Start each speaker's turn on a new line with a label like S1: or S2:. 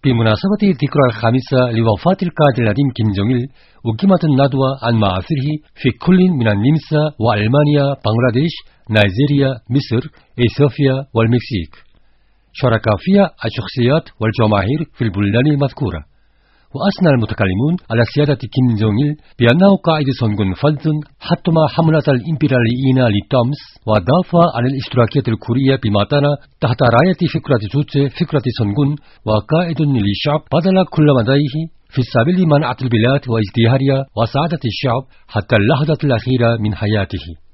S1: بمناسبة الذكرى الخامسة لوفاة القائد العظيم كيم جونغ إل أقيمت الندوة عن مآثره في كل من النمسا وألمانيا، بنغلاديش، نيجيريا، مصر، إثيوبيا والمكسيك. شارك فيها الشخصيات والجماهير في البلدان المذكورة. وأثنى المتكلمون على سيادة كيم جونغ إل بأنه قائد صنع فذ حطم حملة الإمبرياليين للطمس ودافع عن الاشتراكية الكورية بماتانا تحت راية فكرة جوتشي فكرة صنع وقائد للشعب بذل كل مديه في سبيل منع البلاد وازدهارها وسعادة الشعب حتى اللحظة الأخيرة من حياته.